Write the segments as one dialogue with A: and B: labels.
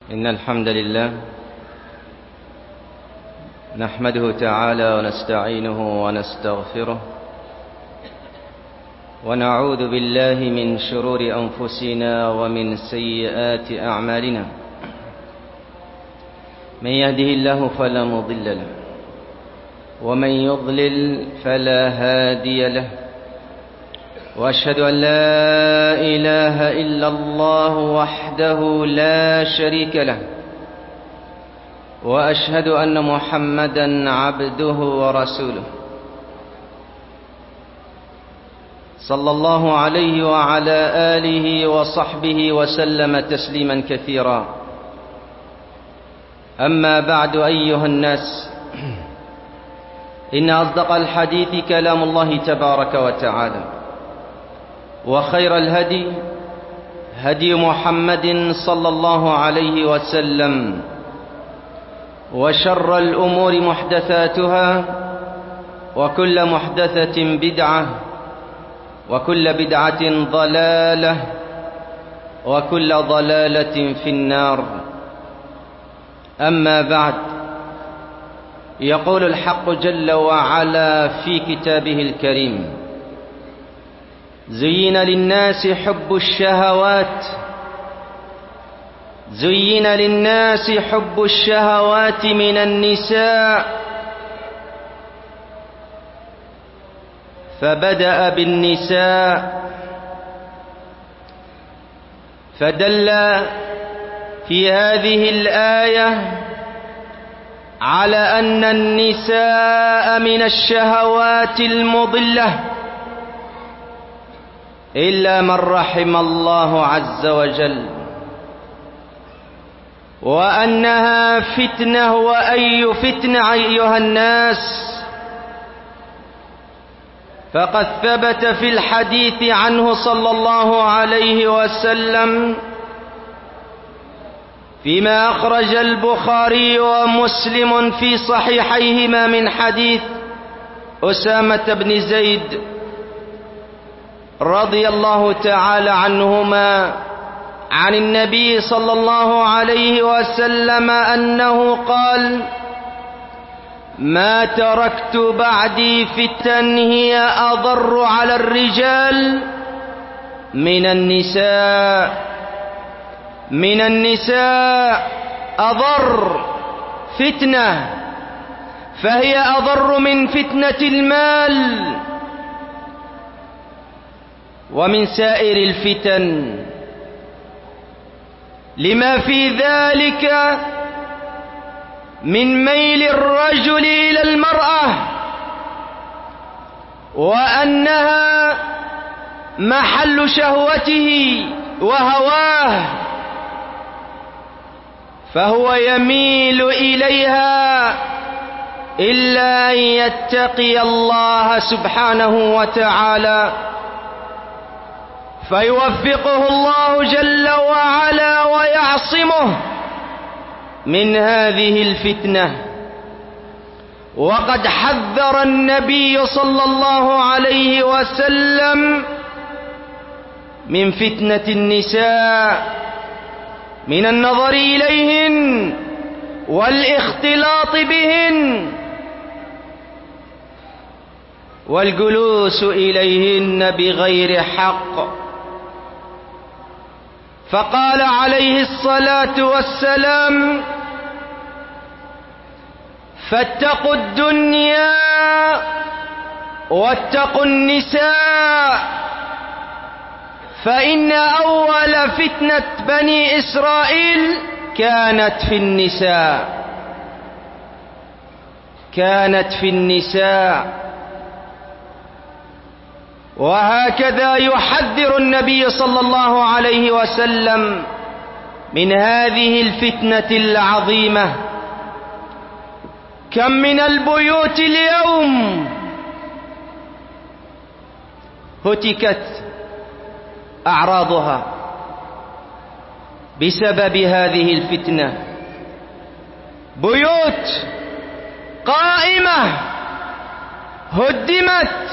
A: إن الحمد لله نحمده تعالى ونستعينه ونستغفره ونعوذ بالله من شرور أنفسنا ومن سيئات أعمالنا. من يهده الله فلا مضل له ومن يضلل فلا هادي له، وأشهد أن لا إله إلا الله وحده لا شريك له، وأشهد أن محمدا عبده ورسوله صلى الله عليه وعلى آله وصحبه وسلم تسليما كثيرا. أما بعد أيها الناس، إن أصدق الحديث كلام الله تبارك وتعالى، وخير الهدي هدي محمد صلى الله عليه وسلم، وشر الأمور محدثاتها، وكل محدثة بدعة، وكل بدعة ضلالة، وكل ضلالة في النار. أما بعد، يقول الحق جل وعلا في كتابه الكريم: زين للناس حب الشهوات من النساء، فبدأ بالنساء، فدل في هذه الآية على أن النساء من الشهوات المضلة، إلا من رحم الله عز وجل، وأنها فتنة. وأي فتنة أيها الناس؟ فقد ثبت في الحديث عنه صلى الله عليه وسلم فيما أخرج البخاري ومسلم في صحيحيهما من حديث أسامة بن زيد رضي الله تعالى عنهما عن النبي صلى الله عليه وسلم أنه قال: ما تركت بعدي فتن هي أضر على الرجال من النساء أضر فتنة، فهي أضر من فتنة المال ومن سائر الفتن، لما في ذلك من ميل الرجل إلى المرأة، وأنها محل شهوته وهواه، فهو يميل إليها إلا أن يتقي الله سبحانه وتعالى، فيوفقه الله جل وعلا ويعصمه من هذه الفتنة. وقد حذر النبي صلى الله عليه وسلم من فتنة النساء، من النظر إليهن والاختلاط بهن والجلوس إليهن بغير حق. فقال عليه الصلاة والسلام: فاتقوا الدنيا واتقوا النساء، فإن أول فتنة بني إسرائيل كانت في النساء. وهكذا يحذر النبي صلى الله عليه وسلم من هذه الفتنة العظيمة. كم من البيوت اليوم هتكت أعراضها بسبب هذه الفتنة، بيوت قائمة هدمت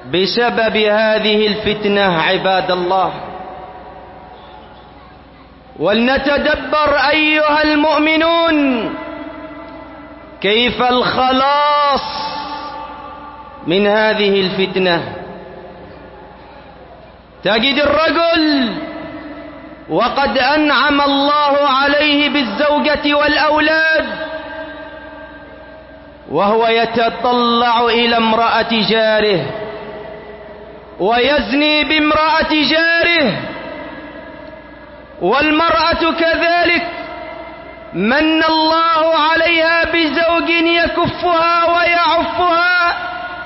A: بسبب هذه الفتنة عباد الله. ولنتدبر أيها المؤمنون كيف الخلاص من هذه الفتنة. تجد الرجل وقد أنعم الله عليه بالزوجة والأولاد وهو يتطلع إلى امرأة جاره ويزني بامرأة جاره، والمرأة كذلك من الله عليها بزوج يكفها ويعفها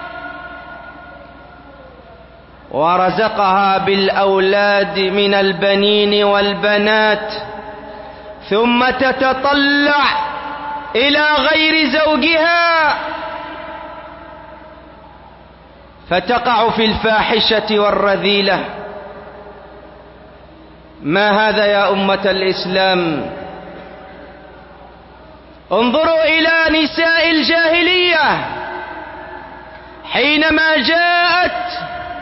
A: ورزقها بالأولاد من البنين والبنات، ثم تتطلع إلى غير زوجها فتقع في الفاحشة والرذيلة. ما هذا يا أمة الإسلام؟ انظروا إلى نساء الجاهلية حينما جاءت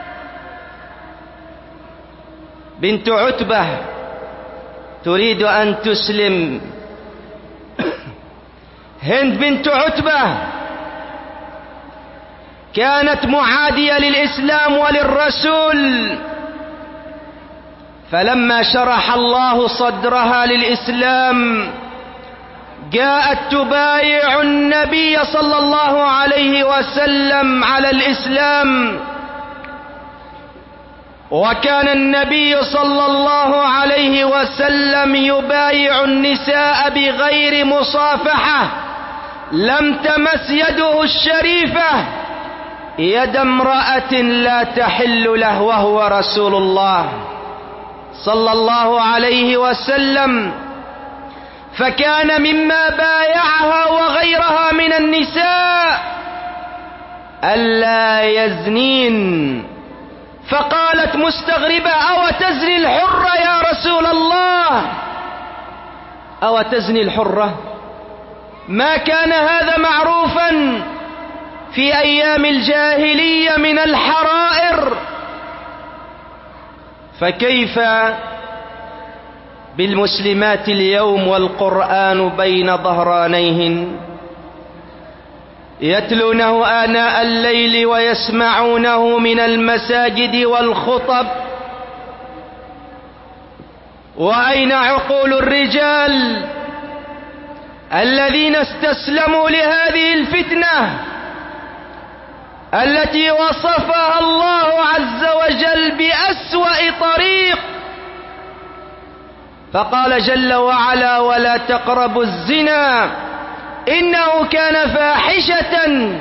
A: بنت عتبة تريد أن تسلم، هند بنت عتبة كانت معادية للإسلام وللرسول، فلما شرح الله صدرها للإسلام جاءت تبايع النبي صلى الله عليه وسلم على الإسلام، وكان النبي صلى الله عليه وسلم يبايع النساء بغير مصافحة، لم تمس يده الشريفة يد امرأة لا تحل له وهو رسول الله صلى الله عليه وسلم. فكان مما بايعها وغيرها من النساء ألا يزنين، فقالت مستغربة: أو تزني الحرة يا رسول الله؟ أو تزني الحرة؟ ما كان هذا معروفا في أيام الجاهلية من الحرائر، فكيف بالمسلمات اليوم والقرآن بين ظهرانيهن يتلونه آناء الليل ويسمعونه من المساجد والخطب؟ وأين عقول الرجال الذين استسلموا لهذه الفتنة التي وصفها الله عز وجل بأسوأ طريق؟ فقال جل وعلا: ولا تقربوا الزنا إنه كان فاحشة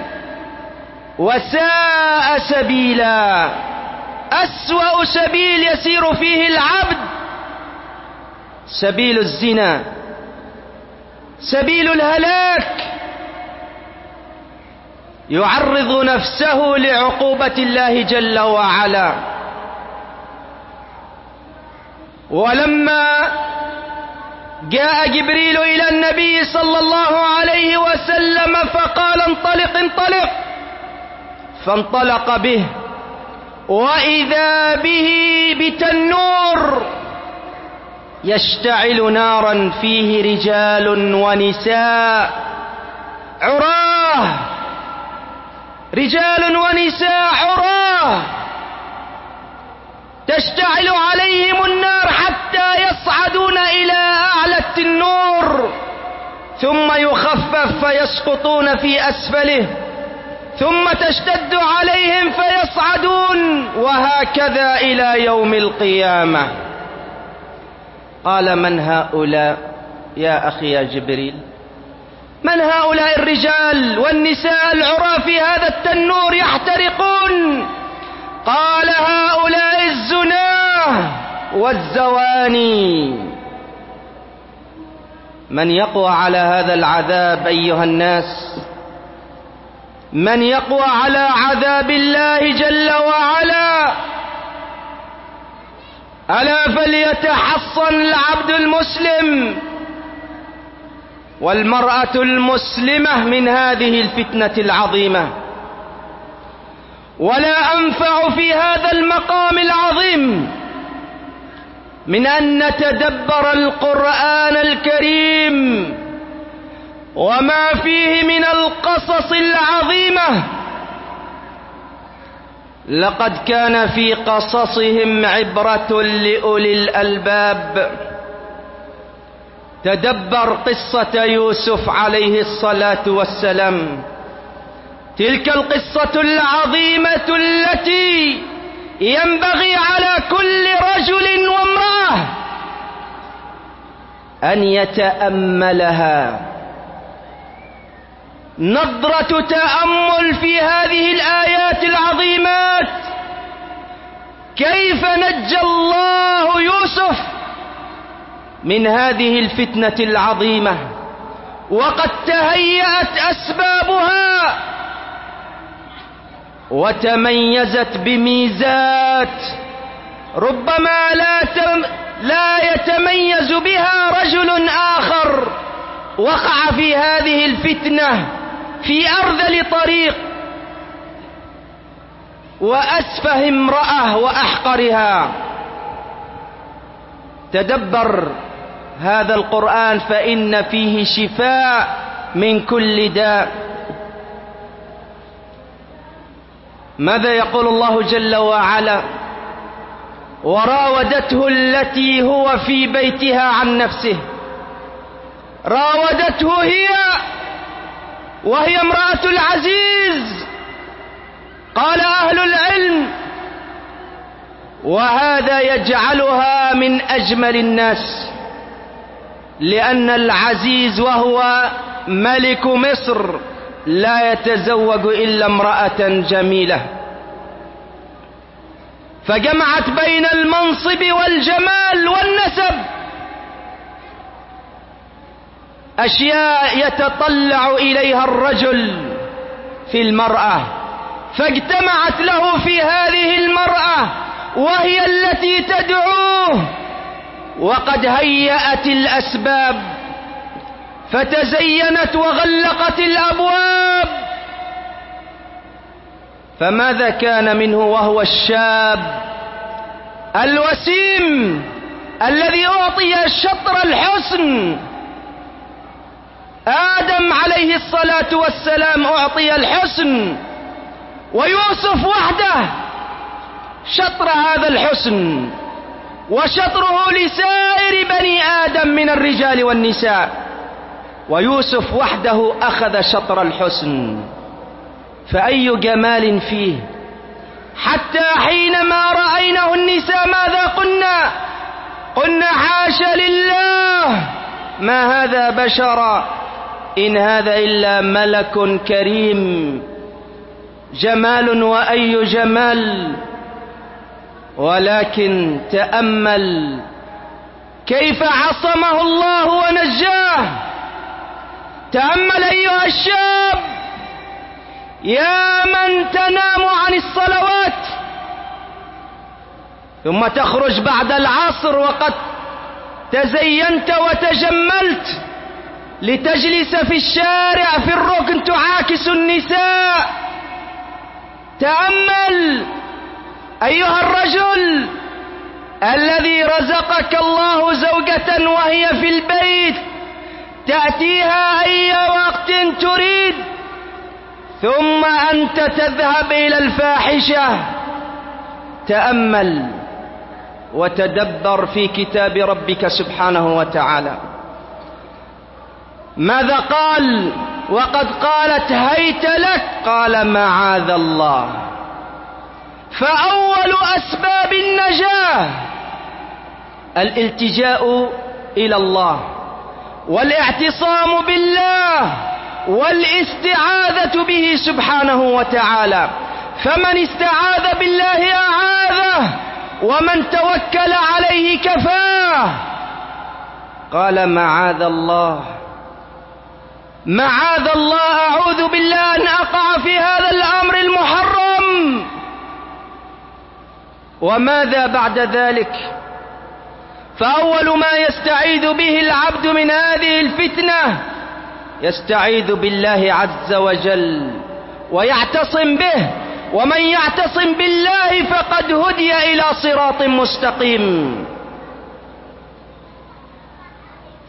A: وساء سبيلا. أسوأ سبيل يسير فيه العبد سبيل الزنا، سبيل الهلاك، يعرض نفسه لعقوبة الله جل وعلا. ولما جاء جبريل إلى النبي صلى الله عليه وسلم فقال: انطلق انطلق، فانطلق به، وإذا به بتنور يشتعل نارا فيه رجال ونساء عراه، رجال ونساء عراه تشتعل عليهم النار حتى يصعدون إلى أعلى التنور، ثم يخفف فيسقطون في أسفله، ثم تشتد عليهم فيصعدون، وهكذا إلى يوم القيامة. قال: من هؤلاء يا أخي يا جبريل؟ من هؤلاء الرجال والنساء العراة في هذا التنور يحترقون؟ قال: هؤلاء الزناه والزواني. من يقوى على هذا العذاب أيها الناس؟ من يقوى على عذاب الله جل وعلا؟ ألا فليتحصن العبد المسلم والمرأة المسلمة من هذه الفتنة العظيمة. ولا أنفع في هذا المقام العظيم من أن نتدبر القرآن الكريم وما فيه من القصص العظيمة. لقد كان في قصصهم عبرة لأولي الألباب. تدبر قصة يوسف عليه الصلاة والسلام، تلك القصة العظيمة التي ينبغي على كل رجل وامرأة أن يتأملها. نظرة تأمل في هذه الآيات العظيمات، كيف نجى الله يوسف من هذه الفتنة العظيمة وقد تهيأت أسبابها وتميزت بميزات ربما لا يتميز بها رجل آخر وقع في هذه الفتنة في أرذل طريق وأسفه امرأة وأحقرها. تدبر هذا القرآن فإن فيه شفاء من كل داء. ماذا يقول الله جل وعلا؟ وراودته التي هو في بيتها عن نفسه. راودته هي وهي امرأة العزيز. قال أهل العلم وهذا يجعلها من أجمل الناس، لأن العزيز وهو ملك مصر لا يتزوج إلا امرأة جميلة، فجمعت بين المنصب والجمال والنسب، أشياء يتطلع إليها الرجل في المرأة، فاجتمعت له في هذه المرأة وهي التي تدعوه، وقد هيأت الأسباب فتزينت وغلقت الأبواب. فماذا كان منه وهو الشاب الوسيم الذي أعطي شطر الحسن؟ آدم عليه الصلاة والسلام أعطي الحسن، ويوسف وحده شطر هذا الحسن، وشطره لسائر بني آدم من الرجال والنساء، ويوسف وحده أخذ شطر الحسن. فأي جمال فيه، حتى حينما رأينه النساء ماذا قلنا حاشا لله ما هذا بشرا إن هذا إلا ملك كريم. جمال وأي جمال. ولكن تأمل كيف عصمه الله ونجاه. تأمل أيها الشاب يا من تنام عن الصلوات ثم تخرج بعد العصر وقد تزينت وتجملت لتجلس في الشارع في الركن تعاكس النساء. تأمل أيها الرجل الذي رزقك الله زوجة وهي في البيت تأتيها أي وقت تريد، ثم أنت تذهب إلى الفاحشة. تأمل وتدبر في كتاب ربك سبحانه وتعالى. ماذا قال وقد قالت هيت لك؟ قال معاذ الله. فأول أسباب النجاة الالتجاء إلى الله والاعتصام بالله والاستعاذة به سبحانه وتعالى. فمن استعاذ بالله أعاذه ومن توكل عليه كفاه. قال معاذ الله، معاذ الله، أعوذ بالله أن أقع في هذا الأمر المحرم. وماذا بعد ذلك؟ فأول ما يستعيذ به العبد من هذه الفتنة يستعيذ بالله عز وجل ويعتصم به، ومن يعتصم بالله فقد هدي إلى صراط مستقيم.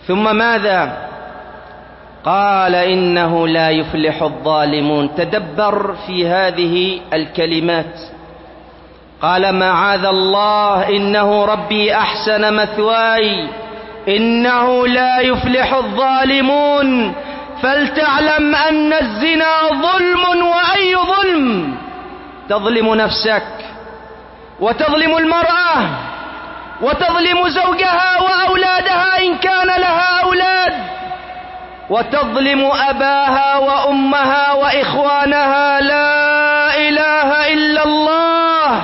A: ثم ماذا؟ قال إنه لا يفلح الظالمون. تدبر في هذه الكلمات. قال معاذ الله إنه ربي أحسن مثواي إنه لا يفلح الظالمون. فلتعلم أن الزنا ظلم، وأي ظلم؟ تظلم نفسك، وتظلم المرأة، وتظلم زوجها وأولادها إن كان لها أولاد، وتظلم أباها وأمها وإخوانها. لا إله إلا الله.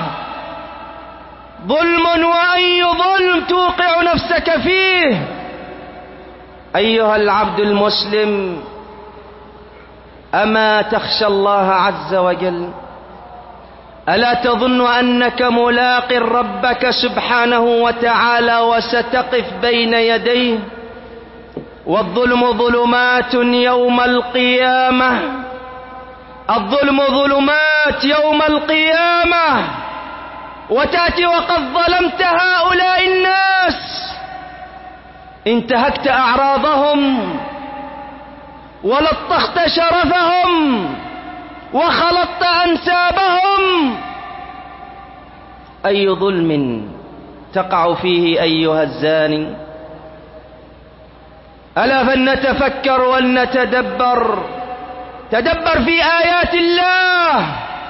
A: ظلم، وأي ظلم توقع نفسك فيه. أيها العبد المسلم، أما تخشى الله عز وجل؟ ألا تظن أنك ملاق ربك سبحانه وتعالى وستقف بين يديه؟ والظلم ظلمات يوم القيامة. الظلم ظلمات يوم القيامة. وتأتي وقد ظلمت هؤلاء الناس، انتهكت أعراضهم، ولطخت شرفهم، وخلطت أنسابهم. أي ظلم تقع فيه أيها الزاني؟ ألا فلنتفكر ولنتدبر. تدبر في آيات الله.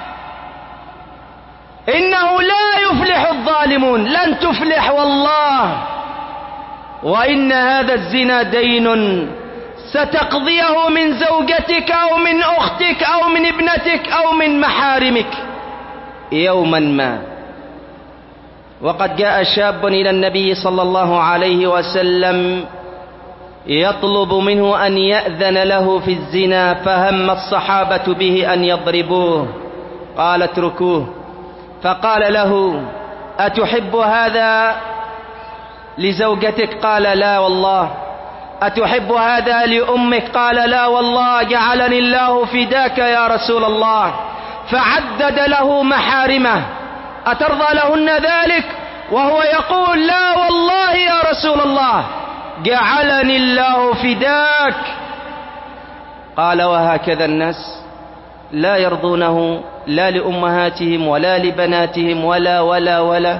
A: إنه لا يفلح الظالمون. لن تفلح والله. وإن هذا الزنا دين ستقضيه من زوجتك أو من أختك أو من ابنتك أو من محارمك يوما ما. وقد جاء شاب إلى النبي صلى الله عليه وسلم يطلب منه أن يأذن له في الزنا، فهم الصحابة به أن يضربوه. قال اتركوه. فقال له أتحب هذا لزوجتك؟ قال لا والله. أتحب هذا لأمك؟ قال لا والله. جعلني الله فداك يا رسول الله. فعدد له محارمه. أترضى لهن ذلك؟ وهو يقول لا والله يا رسول الله، جعلني الله فداك. قال وهكذا الناس لا يرضونه لا لأمهاتهم ولا لبناتهم ولا.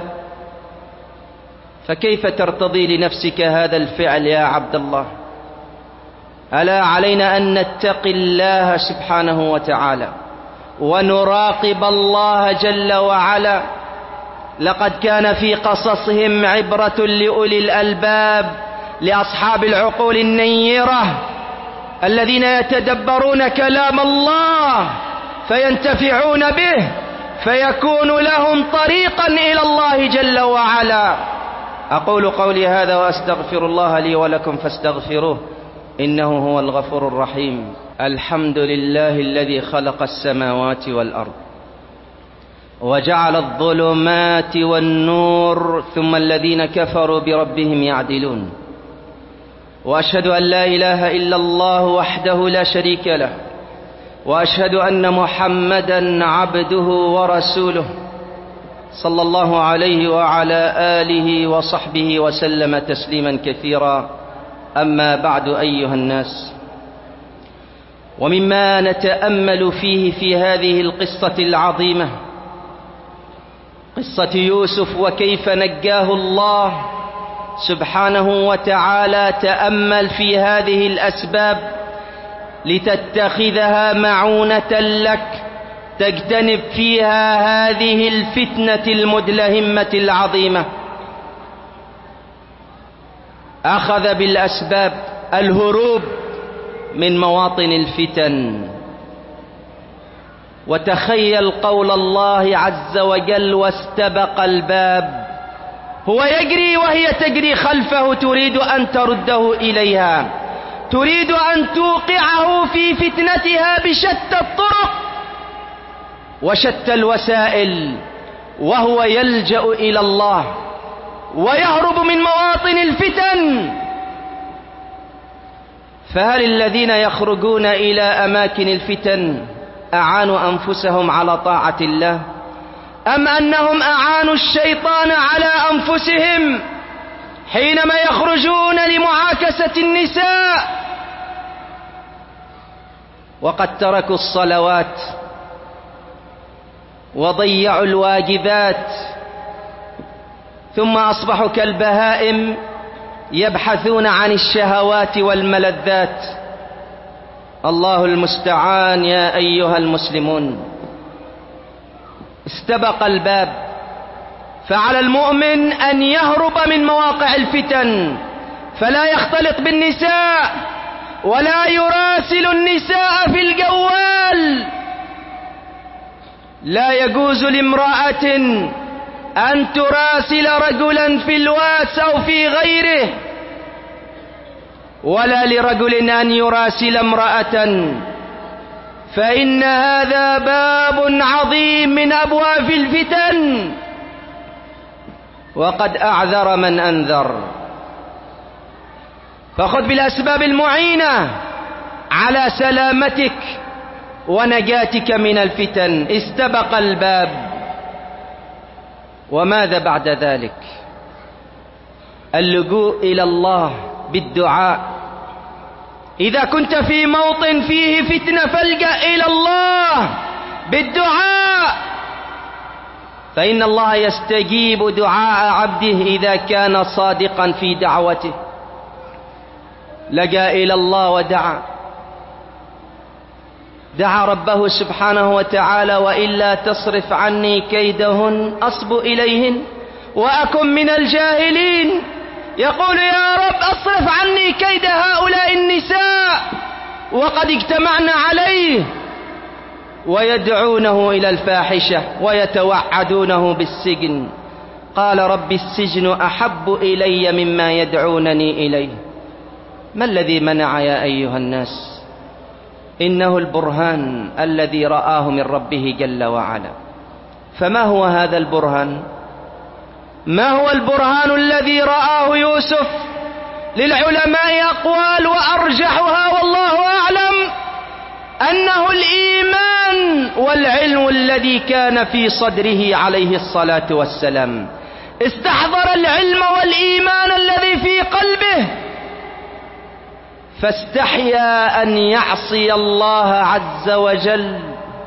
A: فكيف ترتضي لنفسك هذا الفعل يا عبد الله؟ ألا علينا أن نتقي الله سبحانه وتعالى ونراقب الله جل وعلا. لقد كان في قصصهم عبرة لأولي الألباب، لأصحاب العقول النيرة الذين يتدبرون كلام الله فينتفعون به، فيكون لهم طريقا إلى الله جل وعلا. أقول قولي هذا وأستغفر الله لي ولكم فاستغفروه إنه هو الغفور الرحيم. الحمد لله الذي خلق السماوات والأرض وجعل الظلمات والنور، ثم الذين كفروا بربهم يعدلون. وأشهد أن لا إله إلا الله وحده لا شريك له، وأشهد أن محمدا عبده ورسوله صلى الله عليه وعلى آله وصحبه وسلم تسليما كثيرا. أما بعد أيها الناس، ومما نتأمل فيه في هذه القصة العظيمة قصة يوسف وكيف نجاه الله سبحانه وتعالى. تأمل في هذه الأسباب لتتخذها معونة لك تجتنب فيها هذه الفتنة المدلهمة العظيمة. أخذ بالأسباب الهروب من مواطن الفتن. وتخيل قول الله عز وجل واستبق الباب. هو يجري وهي تجري خلفه، تريد أن ترده إليها، تريد أن توقعه في فتنتها بشتى الطرق وشتى الوسائل، وهو يلجأ إلى الله ويهرب من مواطن الفتن. فهل الذين يخرجون إلى أماكن الفتن أعانوا أنفسهم على طاعة الله، أم أنهم أعانوا الشيطان على أنفسهم؟ حينما يخرجون لمعاكسة النساء وقد تركوا الصلوات وضيعوا الواجبات، ثم أصبحوا كالبهائم يبحثون عن الشهوات والملذات. الله المستعان. يا أيها المسلمون، استبق الباب، فعلى المؤمن أن يهرب من مواقع الفتن، فلا يختلط بالنساء ولا يراسل النساء في الجوال. لا يجوز لامرأة أن تراسل رجلا في الواتس أو في غيره، ولا لرجل أن يراسل امرأة، فإن هذا باب عظيم من أبواب الفتن، وقد أعذر من أنذر. فخذ بالأسباب المعينة على سلامتك ونجاتك من الفتن. استبق الباب. وماذا بعد ذلك؟ اللجوء إلى الله بالدعاء. إذا كنت في موطن فيه فتنة فالجأ إلى الله بالدعاء، فإن الله يستجيب دعاء عبده إذا كان صادقا في دعوته. لجأ إلى الله ودعا، دعا ربه سبحانه وتعالى: وإلا تصرف عني كيدهن أصب إليهن وأكن من الجاهلين. يقول: يا رب أصرف عني كيد هؤلاء النساء وقد اجتمعنا عليه، ويدعونه إلى الفاحشة ويتوعدونه بالسجن. قال: رب السجن أحب إلي مما يدعونني إليه. ما الذي منع يا أيها الناس؟ إنه البرهان الذي رآه من ربه جل وعلا. فما هو هذا البرهان؟ ما هو البرهان الذي رآه يوسف؟ للعلماء أقوال، وأرجحها والله أعلم أنه الإيمان والعلم الذي كان في صدره عليه الصلاة والسلام. استحضر العلم والإيمان الذي في قلبه، فاستحيا أن يعصي الله عز وجل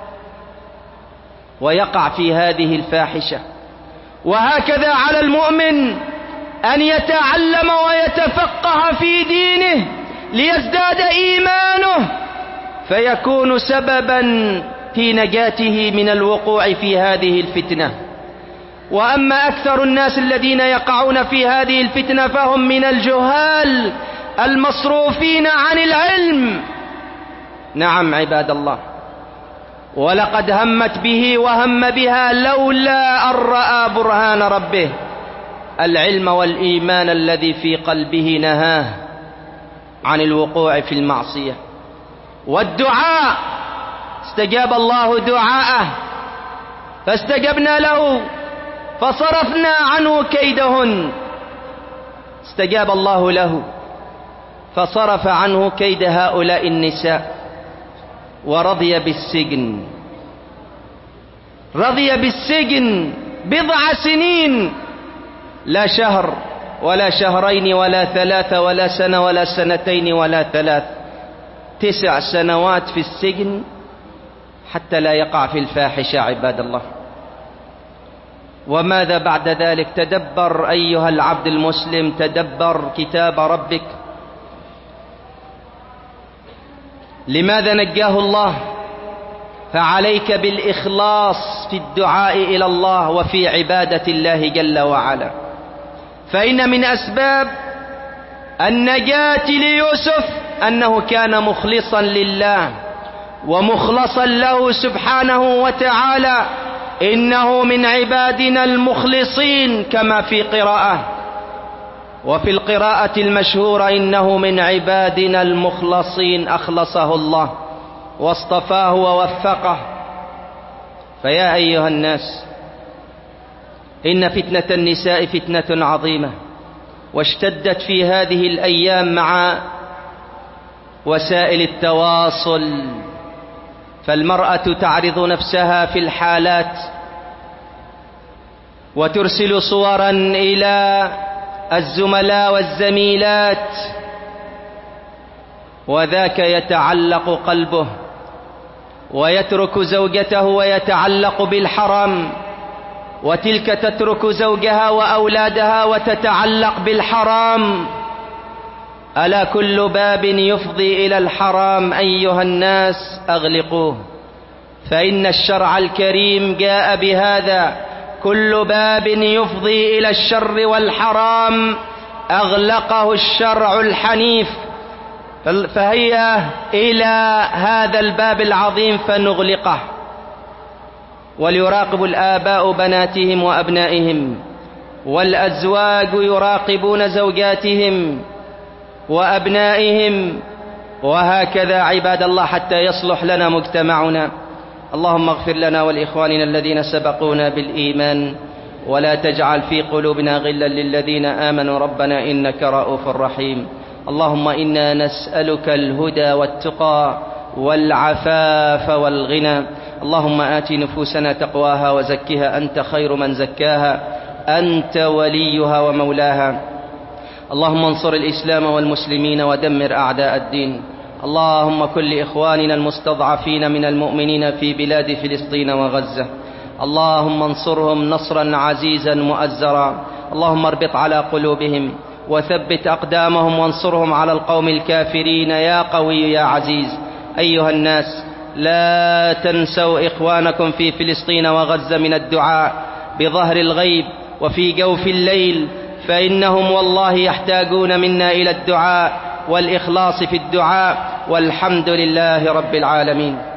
A: ويقع في هذه الفاحشة. وهكذا على المؤمن أن يتعلم ويتفقه في دينه ليزداد إيمانه، فيكون سببا في نجاته من الوقوع في هذه الفتنة. وأما أكثر الناس الذين يقعون في هذه الفتنة فهم من الجهال المصروفين عن العلم. نعم عباد الله، ولقد همت به وهم بها لولا أن رأى برهان ربه. العلم والإيمان الذي في قلبه نهاه عن الوقوع في المعصية. والدعاء، استجاب الله دعاءه فاستجبنا له فصرفنا عنه كيدهن. استجاب الله له فصرف عنه كيد هؤلاء النساء، ورضي بالسجن. رضي بالسجن 7 سنين، لا شهر ولا شهرين ولا 3 ولا سنة ولا 2 ولا 3، 9 سنوات في السجن حتى لا يقع في الفاحشة. عباد الله، وماذا بعد ذلك؟ تدبر أيها العبد المسلم، تدبر كتاب ربك. لماذا نجاه الله؟ فعليك بالإخلاص في الدعاء إلى الله وفي عبادة الله جل وعلا. فإن من أسباب النجاة ليوسف أنه كان مخلصا لله ومخلصا له سبحانه وتعالى. إنه من عبادنا المخلصين كما في قراءة، وفي القراءة المشهورة: إنه من عبادنا المخلصين أخلصه الله واصطفاه ووفقه. فيا أيها الناس، إن فتنة النساء فتنة عظيمة، واشتدت في هذه الأيام مع وسائل التواصل. فالمرأة تعرض نفسها في الحالات وترسل صورا إلى الزملاء والزميلات، وذاك يتعلق قلبه ويترك زوجته ويتعلق بالحرام، وتلك تترك زوجها وأولادها وتتعلق بالحرام. ألا كل باب يفضي إلى الحرام أيها الناس أغلقوه، فإن الشرع الكريم جاء بهذا. كل باب يفضي إلى الشر والحرام أغلقه الشرع الحنيف، فهيا إلى هذا الباب العظيم فنغلقه. وليراقب الآباء بناتهم وأبنائهم، والأزواج يراقبون زوجاتهم وأبنائهم، وهكذا عباد الله حتى يصلح لنا مجتمعنا. اللهم اغفر لنا ولإخواننا الذين سبقونا بالإيمان، ولا تجعل في قلوبنا غلا للذين آمنوا ربنا إنك رؤوف رحيم. اللهم إنا نسألك الهدى والتقى والعفاف والغنى. اللهم آت نفوسنا تقواها وزكها أنت خير من زكاها، أنت وليها ومولاها. اللهم انصر الإسلام والمسلمين ودمر أعداء الدين. اللهم كن لإخواننا المستضعفين من المؤمنين في بلاد فلسطين وغزة، اللهم انصرهم نصرا عزيزا مؤزرا. اللهم اربط على قلوبهم وثبت أقدامهم وانصرهم على القوم الكافرين يا قوي يا عزيز. أيها الناس، لا تنسوا إخوانكم في فلسطين وغزة من الدعاء بظهر الغيب وفي جوف الليل، فإنهم والله يحتاجون منا إلى الدعاء والإخلاص في الدعاء. والحمد لله رب العالمين.